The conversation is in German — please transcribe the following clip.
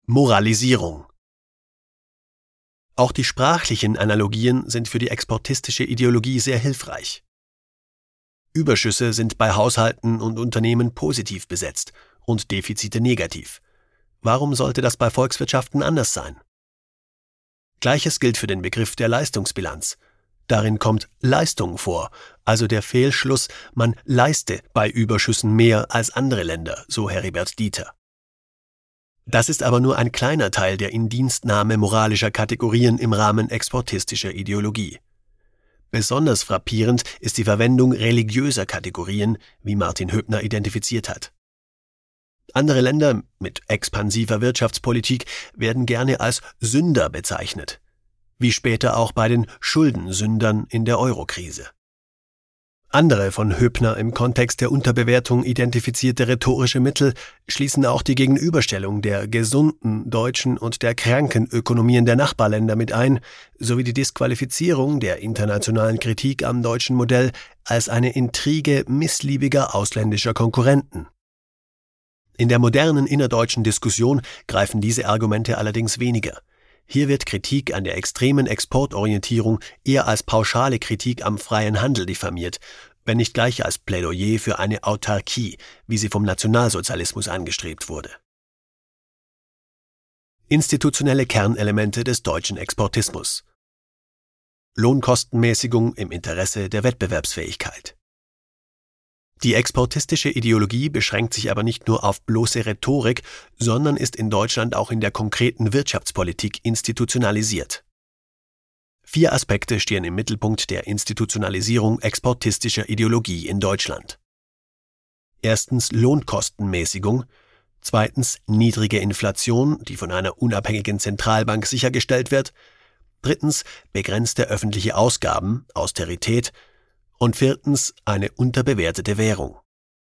Moralisierung. Auch die sprachlichen Analogien sind für die exportistische Ideologie sehr hilfreich. Überschüsse sind bei Haushalten und Unternehmen positiv besetzt und Defizite negativ. Warum sollte das bei Volkswirtschaften anders sein? Gleiches gilt für den Begriff der Leistungsbilanz. Darin kommt Leistung vor, also der Fehlschluss, man leiste bei Überschüssen mehr als andere Länder, so Heribert Dieter. Das ist aber nur ein kleiner Teil der Indienstnahme moralischer Kategorien im Rahmen exportistischer Ideologie. Besonders frappierend ist die Verwendung religiöser Kategorien, wie Martin Höppner identifiziert hat. Andere Länder mit expansiver Wirtschaftspolitik werden gerne als Sünder bezeichnet, wie später auch bei den Schuldensündern in der Eurokrise. Andere von Höppner im Kontext der Unterbewertung identifizierte rhetorische Mittel schließen auch die Gegenüberstellung der gesunden deutschen und der kranken Ökonomien der Nachbarländer mit ein, sowie die Disqualifizierung der internationalen Kritik am deutschen Modell als eine Intrige missliebiger ausländischer Konkurrenten. In der modernen innerdeutschen Diskussion greifen diese Argumente allerdings weniger. Hier wird Kritik an der extremen Exportorientierung eher als pauschale Kritik am freien Handel diffamiert, wenn nicht gleich als Plädoyer für eine Autarkie, wie sie vom Nationalsozialismus angestrebt wurde. Institutionelle Kernelemente des deutschen Exportismus. Lohnkostenmäßigung im Interesse der Wettbewerbsfähigkeit. Die exportistische Ideologie beschränkt sich aber nicht nur auf bloße Rhetorik, sondern ist in Deutschland auch in der konkreten Wirtschaftspolitik institutionalisiert. 4 Aspekte stehen im Mittelpunkt der Institutionalisierung exportistischer Ideologie in Deutschland. Erstens Lohnkostenmäßigung, zweitens niedrige Inflation, die von einer unabhängigen Zentralbank sichergestellt wird, drittens begrenzte öffentliche Ausgaben, Austerität, und viertens eine unterbewertete Währung.